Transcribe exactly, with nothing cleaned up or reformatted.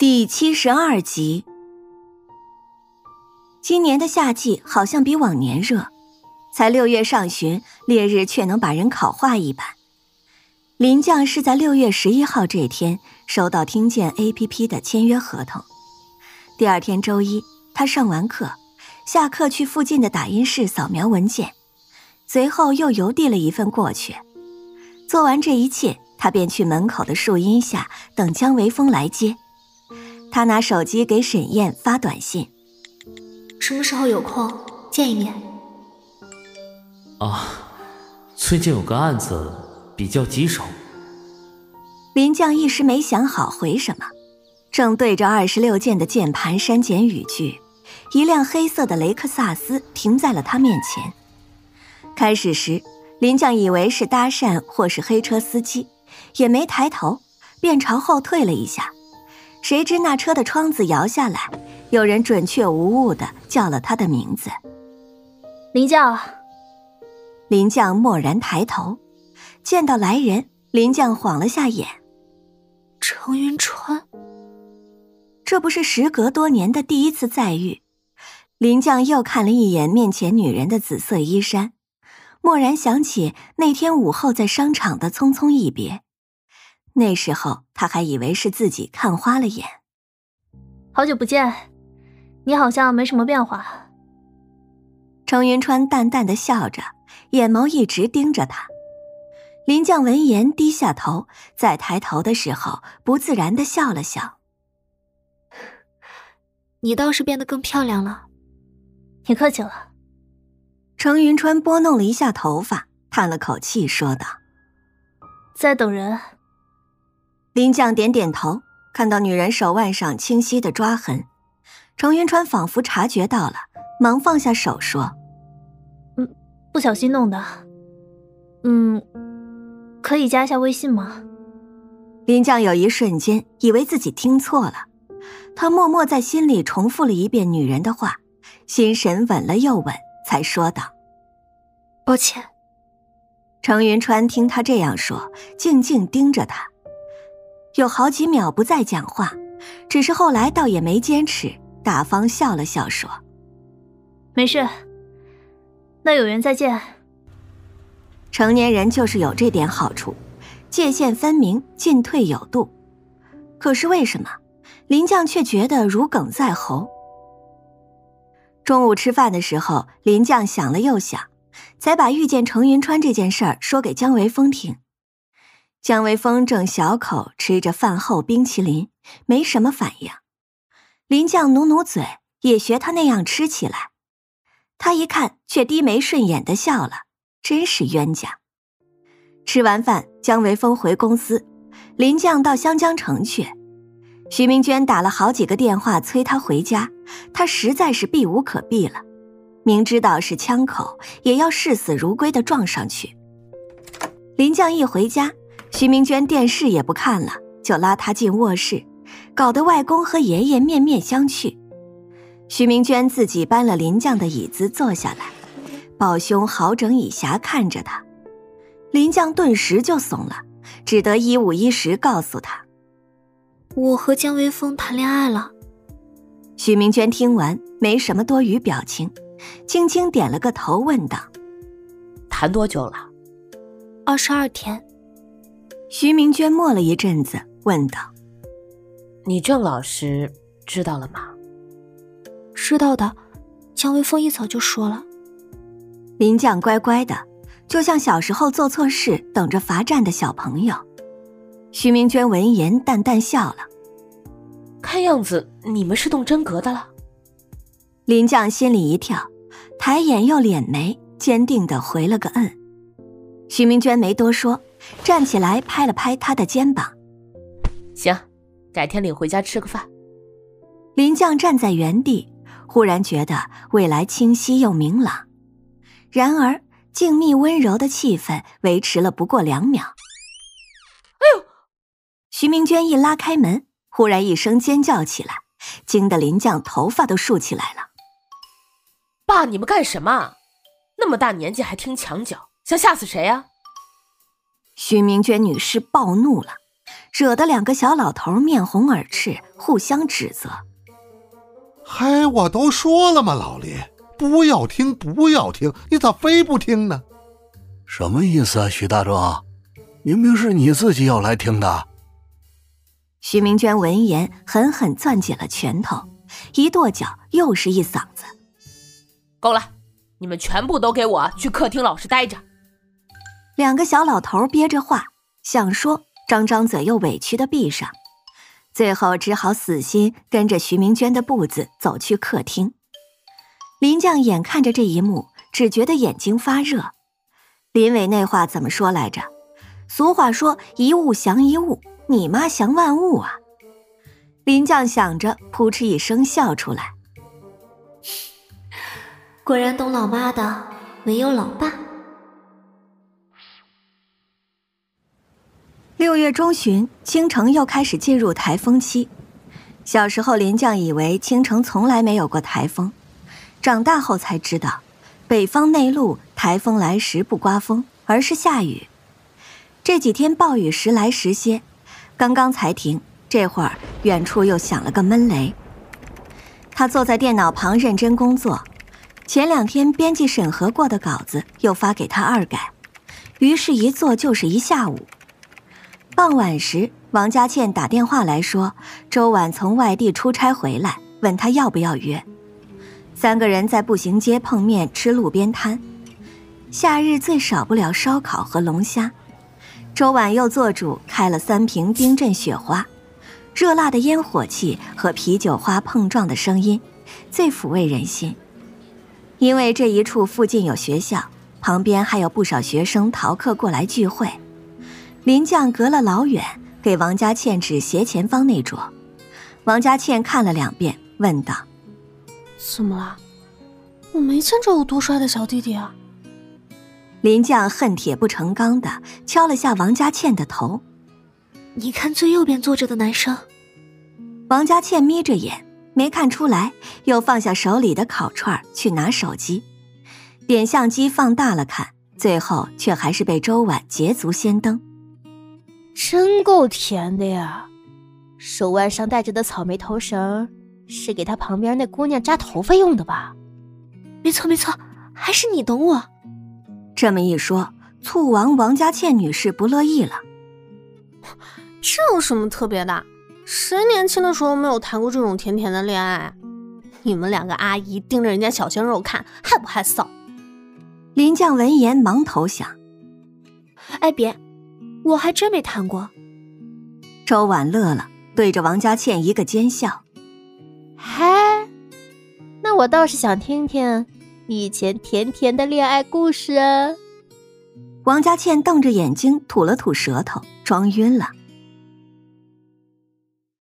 第七十二集。今年的夏季好像比往年热，才六月上旬，烈日却能把人烤化一般。林将是在六月十一号这天收到听见 A P P 的签约合同。第二天周一，他上完课，下课去附近的打印室扫描文件，随后又邮递了一份过去。做完这一切，他便去门口的树荫下等姜维峰来接。他拿手机给沈燕发短信： 什么时候有空见一面？ 啊，最近有个案子比较棘手。 林将一时没想好回什么，正对着二十六键的键盘删减语句，一辆黑色的雷克萨斯停在了他面前。开始时，林将以为是搭讪或是黑车司机，也没抬头，便朝后退了一下。谁知那车的窗子摇下来，有人准确无误地叫了他的名字。 林将。 林将蓦然抬头，见到来人，林将晃了下眼。 程云川。 这不是时隔多年的第一次再遇。林将又看了一眼面前女人的紫色衣衫，蓦然想起那天午后在商场的匆匆一别。那时候他还以为是自己看花了眼。 好久不见，你好像没什么变化。 程云川淡淡的笑着，眼眸一直盯着他。林将闻言低下头，在抬头的时候不自然地笑了笑。 你倒是变得更漂亮了。你客气了。 程云川拨弄了一下头发，叹了口气说道： 在等人。 林将点点头，看到女人手腕上清晰的抓痕，程云川仿佛察觉到了，忙放下手说： 嗯，不小心弄的。嗯，可以加一下微信吗？ 林将有一瞬间以为自己听错了，他默默在心里重复了一遍女人的话，心神稳了又稳，才说道： 抱歉。 程云川听他这样说，静静盯着他，有好几秒不再讲话，只是后来倒也没坚持，大方笑了笑说： 没事，那有缘再见。 成年人就是有这点好处，界限分明，进退有度。可是为什么林将却觉得如鲠在喉？中午吃饭的时候，林将想了又想，才把遇见程云川这件事儿说给姜维峰听。姜维峰正小口吃着饭后冰淇淋，没什么反应。林将努努嘴，也学他那样吃起来。他一看，却低眉顺眼地笑了，真是冤家。吃完饭，姜维峰回公司，林将到湘江城去。徐明娟打了好几个电话催他回家，他实在是避无可避了，明知道是枪口，也要视死如归地撞上去。林将一回家，徐明娟电视也不看了，就拉他进卧室，搞得外公和爷爷面面相觑。徐明娟自己搬了林将的椅子坐下来，抱胸好整以暇看着他。林将顿时就怂了，只得一五一十告诉他： 我和姜维峰谈恋爱了。 徐明娟听完没什么多余表情，轻轻点了个头问道： 谈多久了？ 二十二天。 徐明娟默了一阵子问道： 你郑老师知道了吗？ 知道的，姜维峰一早就说了。 林将乖乖的，就像小时候做错事等着罚站的小朋友。徐明娟闻言淡淡笑了： 看样子你们是动真格的了。 林将心里一跳，抬眼又敛眉，坚定地回了个嗯。徐明娟没多说，站起来拍了拍他的肩膀： 行，改天领回家吃个饭。 林将站在原地，忽然觉得未来清晰又明朗。然而静谧温柔的气氛维持了不过两秒。 哎呦！ 徐明娟一拉开门，忽然一声尖叫起来，惊得林将头发都竖起来了。 爸，你们干什么？那么大年纪还听墙角，想吓死谁啊？ 徐明娟女士暴怒了， 惹得两个小老头面红耳赤，互相指责。 嗨，我都说了吗，老林，不要听不要听，你咋非不听呢？ 什么意思啊，许大壮？明明是你自己要来听的。 徐明娟闻言狠狠攥紧了拳头，一跺脚又是一嗓子。 够了，你们全部都给我去客厅老实待着。 两个小老头憋着话想说，张张嘴又委屈地闭上，最后只好死心跟着徐明娟的步子走去客厅。林将眼看着这一幕，只觉得眼睛发热。林伟那话怎么说来着？俗话说一物降一物，你妈降万物啊！林将想着，扑哧一声笑出来。 果然懂老妈的没有老爸。 六月中旬，京城又开始进入台风期。小时候林将以为京城从来没有过台风，长大后才知道，北方内陆台风来时不刮风，而是下雨。这几天暴雨时来时歇，刚刚才停，这会儿远处又响了个闷雷。他坐在电脑旁认真工作，前两天编辑审核过的稿子又发给他二改，于是一坐就是一下午。傍晚时，王佳倩打电话来说，周婉从外地出差回来，问他要不要约。三个人在步行街碰面吃路边摊，夏日最少不了烧烤和龙虾。周婉又做主开了三瓶冰镇雪花，热辣的烟火气和啤酒花碰撞的声音，最抚慰人心。因为这一处附近有学校，旁边还有不少学生逃课过来聚会。林将隔了老远给王佳倩指斜前方那桌，王佳倩看了两遍，问道： 怎么了？我没见着有多帅的小弟弟啊。 林将恨铁不成钢的敲了下王佳倩的头。 你看最右边坐着的男生。 王佳倩眯着眼没看出来，又放下手里的烤串去拿手机，点相机放大了看，最后却还是被周婉捷足先登。 真够甜的呀！手腕上戴着的草莓头绳是给他旁边那姑娘扎头发用的吧？ 没错没错，还是你懂我。 这么一说，醋王王佳倩女士不乐意了。 这有什么特别的？谁年轻的时候没有谈过这种甜甜的恋爱？你们两个阿姨盯着人家小鲜肉看，害不害臊？ 林将闻言忙投降。 哎别，我还真没谈过。 周婉乐了，对着王佳倩一个奸笑。 嗨，那我倒是想听听以前甜甜的恋爱故事啊。 王佳倩瞪着眼睛吐了吐舌头，装晕了。